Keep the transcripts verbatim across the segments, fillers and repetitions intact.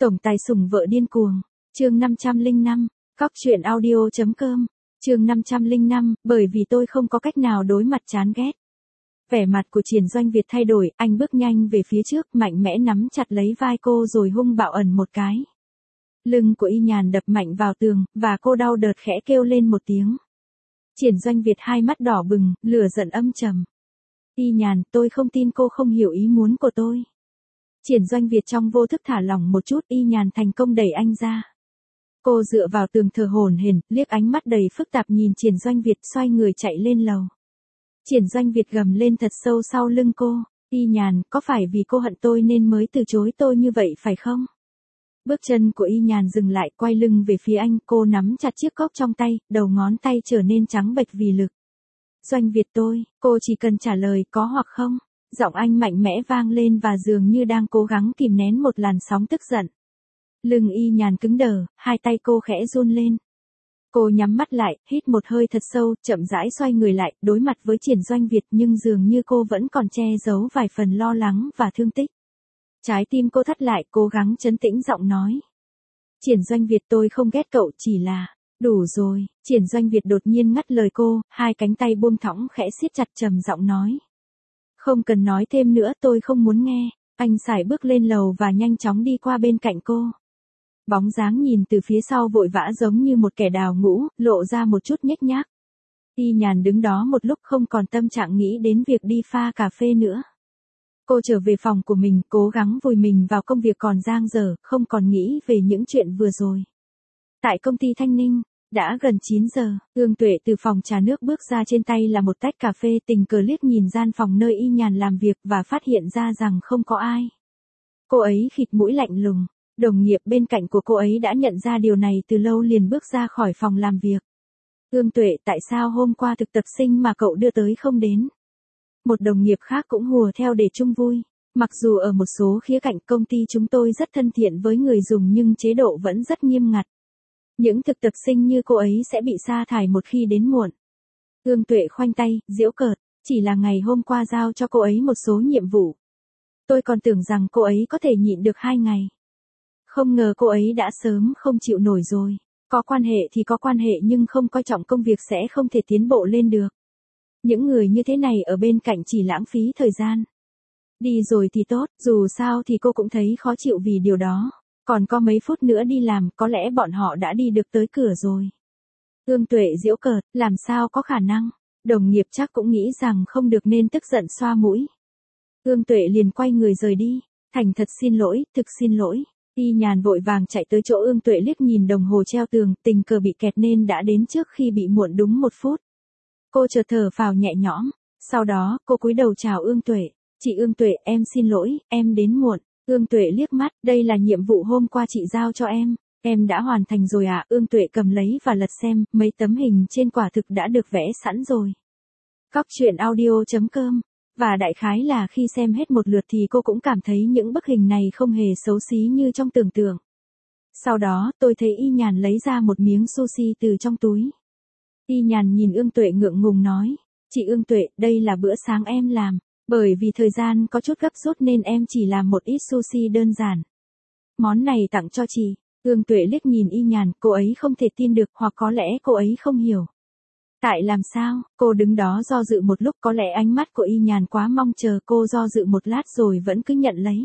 Tổng tài sủng vợ điên cuồng. Chương năm trăm lẻ năm, cóc truyện audio chấm com. Chương năm trăm lẻ năm, bởi vì tôi không có cách nào đối mặt chán ghét. Vẻ mặt của Triển Doanh Việt thay đổi, anh bước nhanh về phía trước, mạnh mẽ nắm chặt lấy vai cô rồi hung bạo ẩn một cái. Lưng của Y Nhàn đập mạnh vào tường, và cô đau đớt khẽ kêu lên một tiếng. Triển Doanh Việt hai mắt đỏ bừng, lửa giận âm trầm. Y Nhàn, tôi không tin cô không hiểu ý muốn của tôi. Triển Doanh Việt trong vô thức thả lỏng một chút, Y Nhàn thành công đẩy anh ra. Cô dựa vào tường thở hổn hển, liếc ánh mắt đầy phức tạp nhìn Triển Doanh Việt, xoay người chạy lên lầu. Triển Doanh Việt gầm lên thật sâu sau lưng cô, Y Nhàn, có phải vì cô hận tôi nên mới từ chối tôi như vậy phải không? Bước chân của Y Nhàn dừng lại, quay lưng về phía anh, cô nắm chặt chiếc cốc trong tay, đầu ngón tay trở nên trắng bệch vì lực. Doanh Việt tôi, cô chỉ cần trả lời có hoặc không. Giọng anh mạnh mẽ vang lên và dường như đang cố gắng kìm nén một làn sóng tức giận. Lưng Y Nhàn cứng đờ, hai tay cô khẽ run lên. Cô nhắm mắt lại, hít một hơi thật sâu, chậm rãi xoay người lại, đối mặt với Triển Doanh Việt, nhưng dường như cô vẫn còn che giấu vài phần lo lắng và thương tích. Trái tim cô thắt lại, cố gắng trấn tĩnh giọng nói. Triển Doanh Việt, tôi không ghét cậu, chỉ là... Đủ rồi. Triển Doanh Việt đột nhiên ngắt lời cô, hai cánh tay buông thõng khẽ siết chặt, trầm giọng nói. Không cần nói thêm nữa, tôi không muốn nghe. Anh sải bước lên lầu và nhanh chóng đi qua bên cạnh cô. Bóng dáng nhìn từ phía sau vội vã giống như một kẻ đào ngũ, lộ ra một chút nhếch nhác. Y Nhàn đứng đó một lúc không còn tâm trạng nghĩ đến việc đi pha cà phê nữa. Cô trở về phòng của mình, cố gắng vùi mình vào công việc còn dang dở, không còn nghĩ về những chuyện vừa rồi. Tại công ty Thanh Ninh, đã gần chín giờ, Ương Tuệ từ phòng trà nước bước ra, trên tay là một tách cà phê, tình cờ liếc nhìn gian phòng nơi Y Nhàn làm việc và phát hiện ra rằng không có ai. Cô ấy khịt mũi lạnh lùng, đồng nghiệp bên cạnh của cô ấy đã nhận ra điều này từ lâu, liền bước ra khỏi phòng làm việc. Ương Tuệ, tại sao hôm qua thực tập sinh mà cậu đưa tới không đến? Một đồng nghiệp khác cũng hùa theo để chung vui. Mặc dù ở một số khía cạnh công ty chúng tôi rất thân thiện với người dùng nhưng chế độ vẫn rất nghiêm ngặt. Những thực tập sinh như cô ấy sẽ bị sa thải một khi đến muộn. Ương Tuệ khoanh tay, giễu cợt, chỉ là ngày hôm qua giao cho cô ấy một số nhiệm vụ. Tôi còn tưởng rằng cô ấy có thể nhịn được hai ngày. Không ngờ cô ấy đã sớm không chịu nổi rồi. Có quan hệ thì có quan hệ nhưng không coi trọng công việc sẽ không thể tiến bộ lên được. Những người như thế này ở bên cạnh chỉ lãng phí thời gian. Đi rồi thì tốt, dù sao thì cô cũng thấy khó chịu vì điều đó. Còn có mấy phút nữa đi làm, có lẽ bọn họ đã đi được tới cửa rồi. Ương Tuệ giễu cợt, làm sao có khả năng. Đồng nghiệp chắc cũng nghĩ rằng không được nên tức giận xoa mũi. Ương Tuệ liền quay người rời đi. Thành thật xin lỗi, thực xin lỗi. Y Nhàn vội vàng chạy tới chỗ Ương Tuệ, liếc nhìn đồng hồ treo tường, tình cờ bị kẹt nên đã đến trước khi bị muộn đúng một phút. Cô chợt thở phào nhẹ nhõm. Sau đó, cô cúi đầu chào Ương Tuệ. Chị Ương Tuệ, em xin lỗi, em đến muộn. Ương Tuệ liếc mắt, đây là nhiệm vụ hôm qua chị giao cho em. Em đã hoàn thành rồi à? Ương Tuệ cầm lấy và lật xem, mấy tấm hình trên quả thực đã được vẽ sẵn rồi. Cóc truyện audio chấm com. Và đại khái là khi xem hết một lượt thì cô cũng cảm thấy những bức hình này không hề xấu xí như trong tưởng tượng. Sau đó, tôi thấy Y Nhàn lấy ra một miếng sushi từ trong túi. Y Nhàn nhìn Ương Tuệ ngượng ngùng nói, chị Ương Tuệ, đây là bữa sáng em làm. Bởi vì thời gian có chút gấp rút nên em chỉ làm một ít sushi đơn giản. Món này tặng cho chị. Ương Tuệ liếc nhìn Y Nhàn, cô ấy không thể tin được, hoặc có lẽ cô ấy không hiểu. Tại làm sao? Cô đứng đó do dự một lúc, có lẽ ánh mắt của Y Nhàn quá mong chờ, cô do dự một lát rồi vẫn cứ nhận lấy.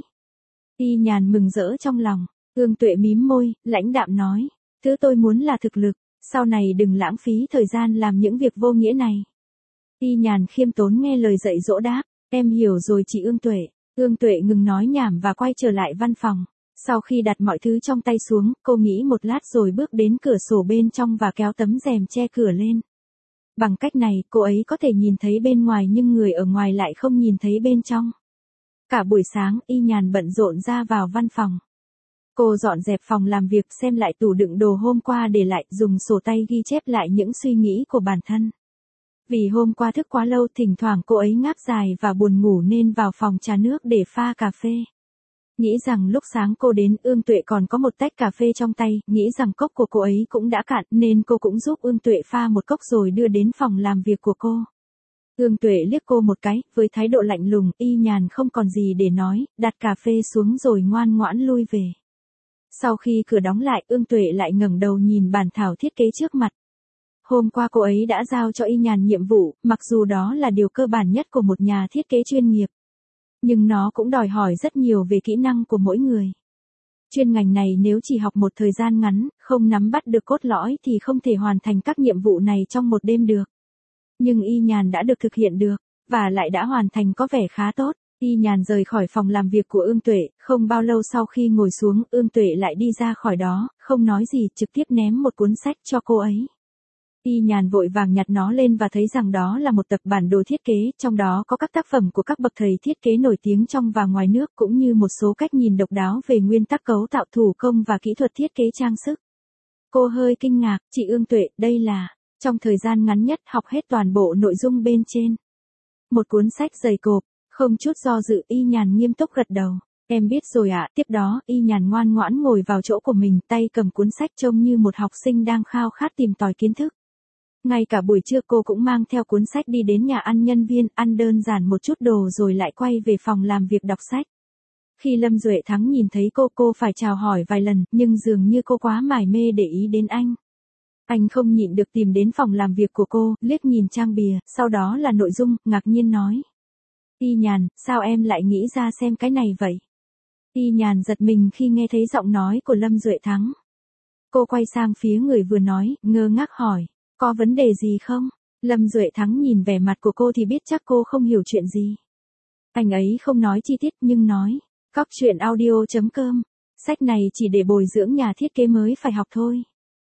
Y Nhàn mừng rỡ trong lòng. Ương Tuệ mím môi, lãnh đạm nói, thứ tôi muốn là thực lực, sau này đừng lãng phí thời gian làm những việc vô nghĩa này. Y Nhàn khiêm tốn nghe lời dạy dỗ đáp. Em hiểu rồi chị Ương Tuệ. Ương Tuệ ngừng nói nhảm và quay trở lại văn phòng. Sau khi đặt mọi thứ trong tay xuống, cô nghĩ một lát rồi bước đến cửa sổ bên trong và kéo tấm rèm che cửa lên. Bằng cách này, cô ấy có thể nhìn thấy bên ngoài nhưng người ở ngoài lại không nhìn thấy bên trong. Cả buổi sáng, Y Nhàn bận rộn ra vào văn phòng. Cô dọn dẹp phòng làm việc, xem lại tủ đựng đồ hôm qua để lại, dùng sổ tay ghi chép lại những suy nghĩ của bản thân. Vì hôm qua thức quá lâu, thỉnh thoảng cô ấy ngáp dài và buồn ngủ nên vào phòng trà nước để pha cà phê. Nghĩ rằng lúc sáng cô đến, Ương Tuệ còn có một tách cà phê trong tay, nghĩ rằng cốc của cô ấy cũng đã cạn nên cô cũng giúp Ương Tuệ pha một cốc rồi đưa đến phòng làm việc của cô. Ương Tuệ liếc cô một cái, với thái độ lạnh lùng, Y Nhàn không còn gì để nói, đặt cà phê xuống rồi ngoan ngoãn lui về. Sau khi cửa đóng lại, Ương Tuệ lại ngẩng đầu nhìn bản thảo thiết kế trước mặt. Hôm qua cô ấy đã giao cho Y Nhàn nhiệm vụ, mặc dù đó là điều cơ bản nhất của một nhà thiết kế chuyên nghiệp. Nhưng nó cũng đòi hỏi rất nhiều về kỹ năng của mỗi người. Chuyên ngành này nếu chỉ học một thời gian ngắn, không nắm bắt được cốt lõi thì không thể hoàn thành các nhiệm vụ này trong một đêm được. Nhưng Y Nhàn đã được thực hiện được, và lại đã hoàn thành có vẻ khá tốt. Y Nhàn rời khỏi phòng làm việc của Ương Tuệ, không bao lâu sau khi ngồi xuống, Ương Tuệ lại đi ra khỏi đó, không nói gì, trực tiếp ném một cuốn sách cho cô ấy. Y Nhàn vội vàng nhặt nó lên và thấy rằng đó là một tập bản đồ thiết kế, trong đó có các tác phẩm của các bậc thầy thiết kế nổi tiếng trong và ngoài nước cũng như một số cách nhìn độc đáo về nguyên tắc cấu tạo thủ công và kỹ thuật thiết kế trang sức. Cô hơi kinh ngạc, chị Ương Tuệ, đây là, trong thời gian ngắn nhất học hết toàn bộ nội dung bên trên. Một cuốn sách dày cộp, không chút do dự Y Nhàn nghiêm túc gật đầu. Em biết rồi ạ, tiếp đó Y Nhàn ngoan ngoãn ngồi vào chỗ của mình, tay cầm cuốn sách trông như một học sinh đang khao khát tìm tòi kiến thức. Ngay cả buổi trưa cô cũng mang theo cuốn sách đi đến nhà ăn nhân viên, ăn đơn giản một chút đồ rồi lại quay về phòng làm việc đọc sách. Khi Lâm Duệ Thắng nhìn thấy cô, cô phải chào hỏi vài lần, nhưng dường như cô quá mải mê để ý đến anh. Anh không nhịn được tìm đến phòng làm việc của cô, liếc nhìn trang bìa, sau đó là nội dung, ngạc nhiên nói. Y Nhàn, sao em lại nghĩ ra xem cái này vậy? Y Nhàn giật mình khi nghe thấy giọng nói của Lâm Duệ Thắng. Cô quay sang phía người vừa nói, ngơ ngác hỏi. Có vấn đề gì không? Lâm Duệ Thắng nhìn vẻ mặt của cô thì biết chắc cô không hiểu chuyện gì. Anh ấy không nói chi tiết nhưng nói. Cóc truyện audio chấm com. Sách này chỉ để bồi dưỡng nhà thiết kế mới phải học thôi.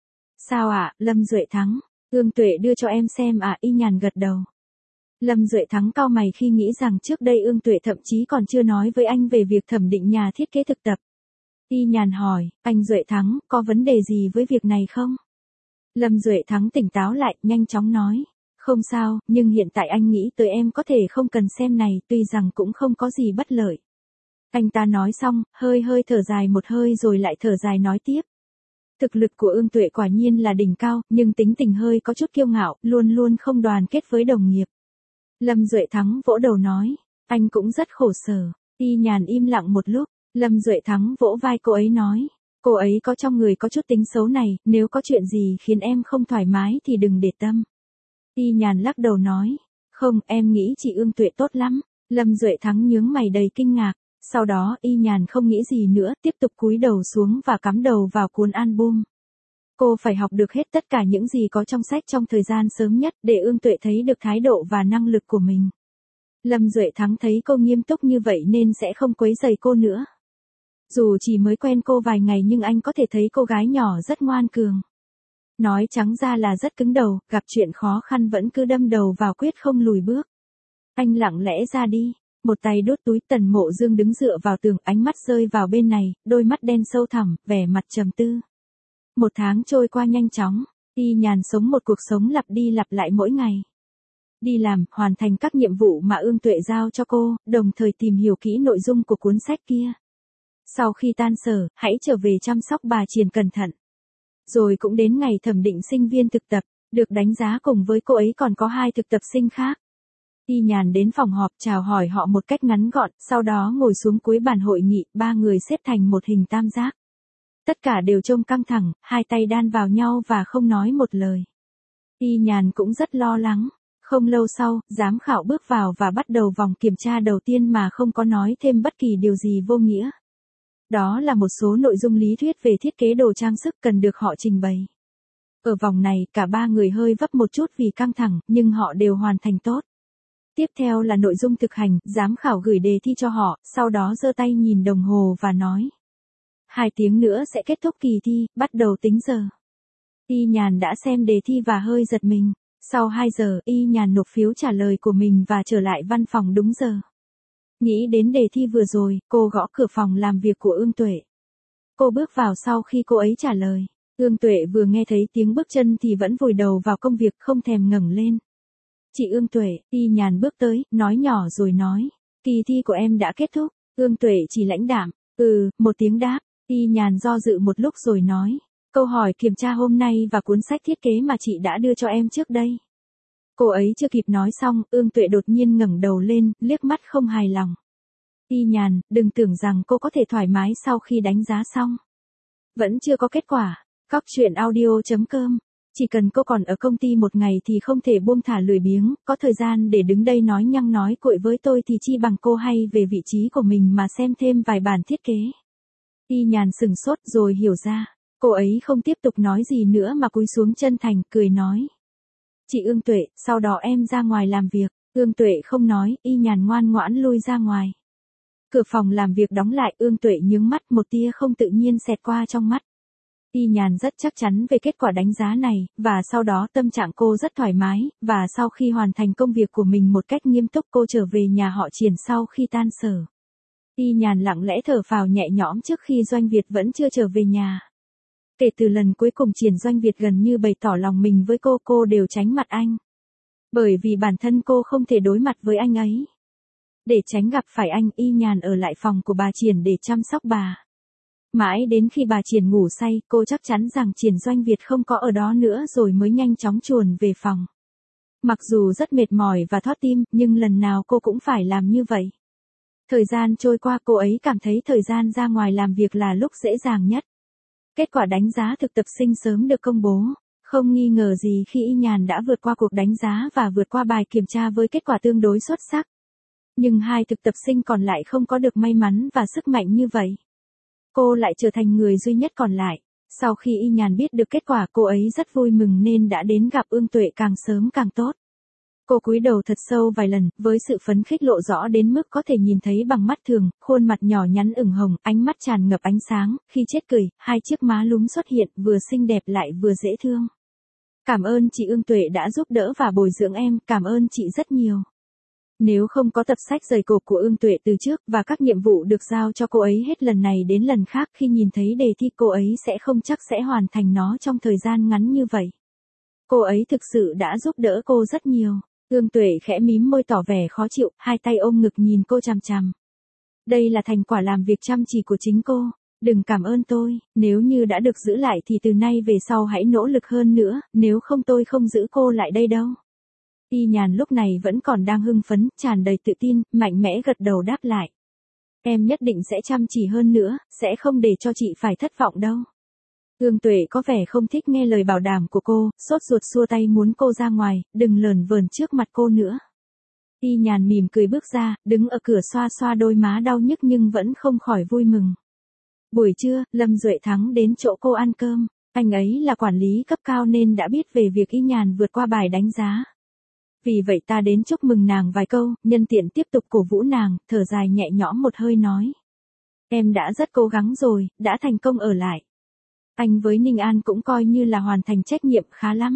Sao ạ, à, Lâm Duệ Thắng? Ương Tuệ đưa cho em xem ạ, à, Y Nhàn gật đầu. Lâm Duệ Thắng cau mày khi nghĩ rằng trước đây Ương Tuệ thậm chí còn chưa nói với anh về việc thẩm định nhà thiết kế thực tập. Y Nhàn hỏi, anh Duệ Thắng, có vấn đề gì với việc này không? Lâm Duệ Thắng tỉnh táo lại, nhanh chóng nói. Không sao, nhưng hiện tại anh nghĩ tới em có thể không cần xem này, tuy rằng cũng không có gì bất lợi. Anh ta nói xong, hơi hơi thở dài một hơi rồi lại thở dài nói tiếp. Thực lực của Ương Tuệ quả nhiên là đỉnh cao, nhưng tính tình hơi có chút kiêu ngạo, luôn luôn không đoàn kết với đồng nghiệp. Lâm Duệ Thắng vỗ đầu nói, anh cũng rất khổ sở. Y Nhàn im lặng một lúc, Lâm Duệ Thắng vỗ vai cô ấy nói. Cô ấy có trong người có chút tính xấu này, nếu có chuyện gì khiến em không thoải mái thì đừng để tâm. Y Nhàn lắc đầu nói, không, em nghĩ chị Ương Tuệ tốt lắm. Lâm Duệ Thắng nhướng mày đầy kinh ngạc, sau đó Y Nhàn không nghĩ gì nữa, tiếp tục cúi đầu xuống và cắm đầu vào cuốn album. Cô phải học được hết tất cả những gì có trong sách trong thời gian sớm nhất để Ương Tuệ thấy được thái độ và năng lực của mình. Lâm Duệ Thắng thấy cô nghiêm túc như vậy nên sẽ không quấy rầy cô nữa. Dù chỉ mới quen cô vài ngày nhưng anh có thể thấy cô gái nhỏ rất ngoan cường. Nói trắng ra là rất cứng đầu, gặp chuyện khó khăn vẫn cứ đâm đầu vào quyết không lùi bước. Anh lặng lẽ ra đi, một tay đút túi. Tần Mộ Dương đứng dựa vào tường, ánh mắt rơi vào bên này, đôi mắt đen sâu thẳm, vẻ mặt trầm tư. Một tháng trôi qua nhanh chóng, Y Nhàn sống một cuộc sống lặp đi lặp lại mỗi ngày. Đi làm, hoàn thành các nhiệm vụ mà Ương Tuệ giao cho cô, đồng thời tìm hiểu kỹ nội dung của cuốn sách kia. Sau khi tan sở, hãy trở về chăm sóc bà Triền cẩn thận. Rồi cũng đến ngày thẩm định sinh viên thực tập, được đánh giá cùng với cô ấy còn có hai thực tập sinh khác. Y Nhàn đến phòng họp chào hỏi họ một cách ngắn gọn, sau đó ngồi xuống cuối bàn hội nghị, ba người xếp thành một hình tam giác. Tất cả đều trông căng thẳng, hai tay đan vào nhau và không nói một lời. Y Nhàn cũng rất lo lắng. Không lâu sau, giám khảo bước vào và bắt đầu vòng kiểm tra đầu tiên mà không có nói thêm bất kỳ điều gì vô nghĩa. Đó là một số nội dung lý thuyết về thiết kế đồ trang sức cần được họ trình bày. Ở vòng này, cả ba người hơi vấp một chút vì căng thẳng, nhưng họ đều hoàn thành tốt. Tiếp theo là nội dung thực hành, giám khảo gửi đề thi cho họ, sau đó giơ tay nhìn đồng hồ và nói. Hai tiếng nữa sẽ kết thúc kỳ thi, bắt đầu tính giờ. Y Nhàn đã xem đề thi và hơi giật mình. Sau hai giờ, Y Nhàn nộp phiếu trả lời của mình và trở lại văn phòng đúng giờ. Nghĩ đến đề thi vừa rồi, cô gõ cửa phòng làm việc của Ương Tuệ. Cô bước vào sau khi cô ấy trả lời. Ương Tuệ vừa nghe thấy tiếng bước chân thì vẫn vùi đầu vào công việc không thèm ngẩng lên. Chị Ương Tuệ, Y Nhàn bước tới, nói nhỏ rồi nói. Kỳ thi của em đã kết thúc. Ương Tuệ chỉ lãnh đạm. Ừ, một tiếng đáp. Y Nhàn do dự một lúc rồi nói. Câu hỏi kiểm tra hôm nay và cuốn sách thiết kế mà chị đã đưa cho em trước đây. Cô ấy chưa kịp nói xong, Ương Tuệ đột nhiên ngẩng đầu lên, liếc mắt không hài lòng. Y Nhàn, đừng tưởng rằng cô có thể thoải mái sau khi đánh giá xong. Vẫn chưa có kết quả. Cóc truyện audio.com. Chỉ cần cô còn ở công ty một ngày thì không thể buông thả lười biếng, có thời gian để đứng đây nói nhăng nói cuội với tôi thì chi bằng cô hay về vị trí của mình mà xem thêm vài bản thiết kế. Y Nhàn sừng sốt rồi hiểu ra. Cô ấy không tiếp tục nói gì nữa mà cúi xuống chân thành, cười nói. Chị Ương Tuệ, sau đó em ra ngoài làm việc. Ương Tuệ không nói, Y Nhàn ngoan ngoãn lui ra ngoài. Cửa phòng làm việc đóng lại, Ương Tuệ nhướng mắt, một tia không tự nhiên xẹt qua trong mắt. Y Nhàn rất chắc chắn về kết quả đánh giá này, và sau đó tâm trạng cô rất thoải mái, và sau khi hoàn thành công việc của mình một cách nghiêm túc cô trở về nhà họ Triển sau khi tan sở. Y Nhàn lặng lẽ thở phào nhẹ nhõm trước khi Doanh Việt vẫn chưa trở về nhà. Kể từ lần cuối cùng Triển Doanh Việt gần như bày tỏ lòng mình với cô, cô đều tránh mặt anh. Bởi vì bản thân cô không thể đối mặt với anh ấy. Để tránh gặp phải anh, Y Nhàn ở lại phòng của bà Triển để chăm sóc bà. Mãi đến khi bà Triển ngủ say, cô chắc chắn rằng Triển Doanh Việt không có ở đó nữa rồi mới nhanh chóng chuồn về phòng. Mặc dù rất mệt mỏi và thót tim, nhưng lần nào cô cũng phải làm như vậy. Thời gian trôi qua, cô ấy cảm thấy thời gian ra ngoài làm việc là lúc dễ dàng nhất. Kết quả đánh giá thực tập sinh sớm được công bố. Không nghi ngờ gì khi Y Nhàn đã vượt qua cuộc đánh giá và vượt qua bài kiểm tra với kết quả tương đối xuất sắc. Nhưng hai thực tập sinh còn lại không có được may mắn và sức mạnh như vậy. Cô lại trở thành người duy nhất còn lại. Sau khi Y Nhàn biết được kết quả, cô ấy rất vui mừng nên đã đến gặp Ương Tuệ càng sớm càng tốt. Cô cúi đầu thật sâu vài lần, với sự phấn khích lộ rõ đến mức có thể nhìn thấy bằng mắt thường, khuôn mặt nhỏ nhắn ửng hồng, ánh mắt tràn ngập ánh sáng, khi chết cười, hai chiếc má lúm xuất hiện, vừa xinh đẹp lại vừa dễ thương. Cảm ơn chị Ương Tuệ đã giúp đỡ và bồi dưỡng em, cảm ơn chị rất nhiều. Nếu không có tập sách dày cộp của Ương Tuệ từ trước và các nhiệm vụ được giao cho cô ấy hết lần này đến lần khác, khi nhìn thấy đề thi cô ấy sẽ không chắc sẽ hoàn thành nó trong thời gian ngắn như vậy. Cô ấy thực sự đã giúp đỡ cô rất nhiều. Ương Tuệ khẽ mím môi tỏ vẻ khó chịu, hai tay ôm ngực nhìn cô chằm chằm. Đây là thành quả làm việc chăm chỉ của chính cô. Đừng cảm ơn tôi, nếu như đã được giữ lại thì từ nay về sau hãy nỗ lực hơn nữa, nếu không tôi không giữ cô lại đây đâu. Y Nhàn lúc này vẫn còn đang hưng phấn, tràn đầy tự tin, mạnh mẽ gật đầu đáp lại. Em nhất định sẽ chăm chỉ hơn nữa, sẽ không để cho chị phải thất vọng đâu. Ương Tuệ có vẻ không thích nghe lời bảo đảm của cô, sốt ruột xua tay muốn cô ra ngoài, đừng lờn vờn trước mặt cô nữa. Y Nhàn mỉm cười bước ra, đứng ở cửa xoa xoa đôi má đau nhức nhưng vẫn không khỏi vui mừng. Buổi trưa, Lâm Duệ Thắng đến chỗ cô ăn cơm, anh ấy là quản lý cấp cao nên đã biết về việc Y Nhàn vượt qua bài đánh giá. Vì vậy ta đến chúc mừng nàng vài câu, nhân tiện tiếp tục cổ vũ nàng, thở dài nhẹ nhõm một hơi nói. Em đã rất cố gắng rồi, đã thành công ở lại. Anh với Ninh An cũng coi như là hoàn thành trách nhiệm khá lắm.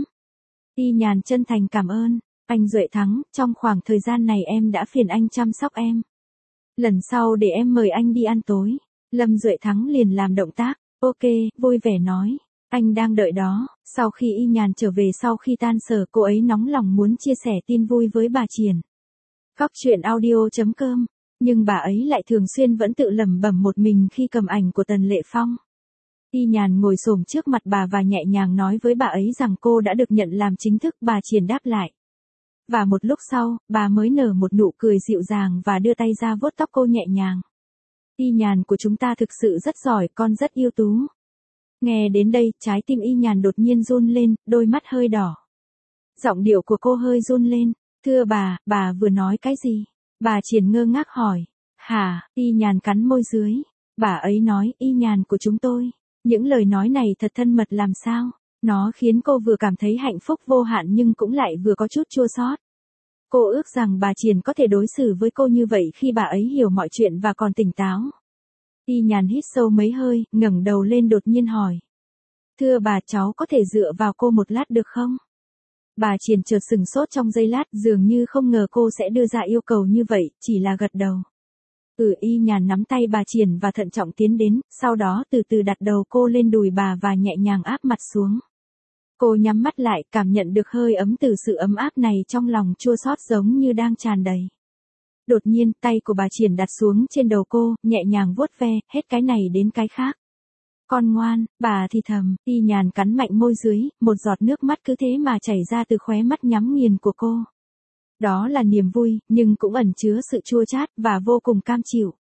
Y Nhàn chân thành cảm ơn. Anh Duệ Thắng, trong khoảng thời gian này em đã phiền anh chăm sóc em. Lần sau để em mời anh đi ăn tối. Lâm Duệ Thắng liền làm động tác. Ok, vui vẻ nói. Anh đang đợi đó. Sau khi Y Nhàn trở về sau khi tan sở, cô ấy nóng lòng muốn chia sẻ tin vui với bà Triển. Cóc truyện audio.com. Nhưng bà ấy lại thường xuyên vẫn tự lẩm bẩm một mình khi cầm ảnh của Tần Lệ Phong. Y Nhàn ngồi xổm trước mặt bà và nhẹ nhàng nói với bà ấy rằng cô đã được nhận làm chính thức, bà Triển đáp lại. Và một lúc sau, bà mới nở một nụ cười dịu dàng và đưa tay ra vuốt tóc cô nhẹ nhàng. Y Nhàn của chúng ta thực sự rất giỏi, con rất ưu tú. Nghe đến đây, trái tim Y Nhàn đột nhiên run lên, đôi mắt hơi đỏ. Giọng điệu của cô hơi run lên. Thưa bà, bà vừa nói cái gì? Bà Triển ngơ ngác hỏi. Hả? Y Nhàn cắn môi dưới. Bà ấy nói, Y Nhàn của chúng tôi. Những lời nói này thật thân mật làm sao? Nó khiến cô vừa cảm thấy hạnh phúc vô hạn nhưng cũng lại vừa có chút chua xót. Cô ước rằng bà Triển có thể đối xử với cô như vậy khi bà ấy hiểu mọi chuyện và còn tỉnh táo. Y Nhàn hít sâu mấy hơi, ngẩng đầu lên đột nhiên hỏi. Thưa bà, cháu có thể dựa vào cô một lát được không? Bà Triển chợt sừng sốt trong giây lát, dường như không ngờ cô sẽ đưa ra yêu cầu như vậy, chỉ là gật đầu. Ừ. Y Nhàn nắm tay bà Triển và thận trọng tiến đến, sau đó từ từ đặt đầu cô lên đùi bà và nhẹ nhàng áp mặt xuống. Cô nhắm mắt lại, cảm nhận được hơi ấm từ sự ấm áp này trong lòng chua xót giống như đang tràn đầy. Đột nhiên, tay của bà Triển đặt xuống trên đầu cô, nhẹ nhàng vuốt ve, hết cái này đến cái khác. Con ngoan, bà thì thầm. Y Nhàn cắn mạnh môi dưới, một giọt nước mắt cứ thế mà chảy ra từ khóe mắt nhắm nghiền của cô. Đó là niềm vui, nhưng cũng ẩn chứa sự chua chát và vô cùng cam chịu.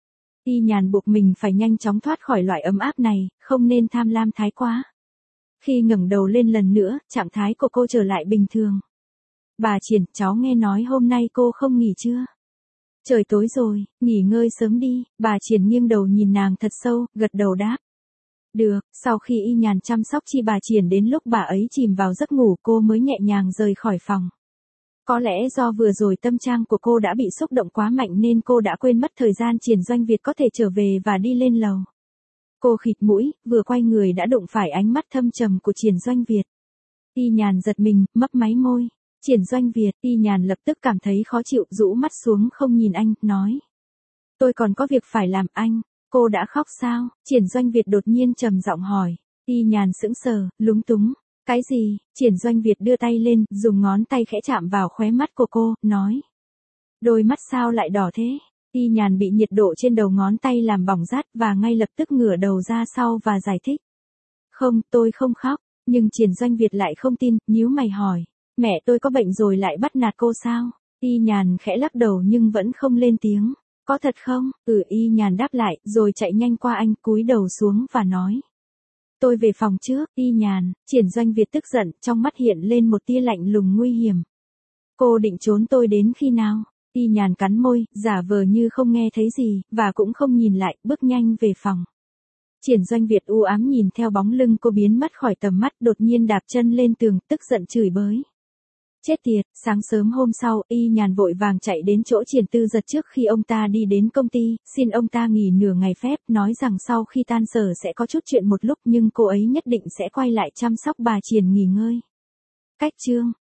Y Nhàn buộc mình phải nhanh chóng thoát khỏi loại ấm áp này, không nên tham lam thái quá. Khi ngẩng đầu lên lần nữa, trạng thái của cô trở lại bình thường. Bà Triển, cháu nghe nói hôm nay cô không nghỉ chưa? Trời tối rồi, nghỉ ngơi sớm đi. Bà Triển nghiêng đầu nhìn nàng thật sâu, gật đầu đáp. Được, sau khi Y Nhàn chăm sóc chi bà Triển đến lúc bà ấy chìm vào giấc ngủ cô mới nhẹ nhàng rời khỏi phòng. Có lẽ do vừa rồi tâm trạng của cô đã bị xúc động quá mạnh nên cô đã quên mất thời gian Triển Doanh Việt có thể trở về và đi lên lầu. Cô khịt mũi, vừa quay người đã đụng phải ánh mắt thâm trầm của Triển Doanh Việt. Y Nhàn giật mình, mấp máy môi. Triển Doanh Việt, Y Nhàn lập tức cảm thấy khó chịu, rũ mắt xuống không nhìn anh, nói. Tôi còn có việc phải làm anh. Cô đã khóc sao? Triển Doanh Việt đột nhiên trầm giọng hỏi. Y Nhàn sững sờ, lúng túng. Cái gì? Triển Doanh Việt đưa tay lên, dùng ngón tay khẽ chạm vào khóe mắt của cô, nói. Đôi mắt sao lại đỏ thế? Y Nhàn bị nhiệt độ trên đầu ngón tay làm bỏng rát và ngay lập tức ngửa đầu ra sau và giải thích. Không, tôi không khóc. Nhưng Triển Doanh Việt lại không tin, nhíu mày hỏi. Mẹ tôi có bệnh rồi lại bắt nạt cô sao? Y Nhàn khẽ lắc đầu nhưng vẫn không lên tiếng. Có thật không? Ừ, Y Nhàn đáp lại, rồi chạy nhanh qua anh, cúi đầu xuống và nói. Tôi về phòng trước. Y Nhàn. Triển Doanh Việt tức giận, trong mắt hiện lên một tia lạnh lùng nguy hiểm. Cô định trốn tôi đến khi nào? Y Nhàn cắn môi, giả vờ như không nghe thấy gì, và cũng không nhìn lại, bước nhanh về phòng. Triển Doanh Việt u ám nhìn theo bóng lưng cô biến mất khỏi tầm mắt, đột nhiên đạp chân lên tường, tức giận chửi bới. Chết tiệt, sáng sớm hôm sau, Y Nhàn vội vàng chạy đến chỗ Triển Tư Giật trước khi ông ta đi đến công ty, xin ông ta nghỉ nửa ngày phép, nói rằng sau khi tan sở sẽ có chút chuyện một lúc nhưng cô ấy nhất định sẽ quay lại chăm sóc bà Triển nghỉ ngơi. Cách chương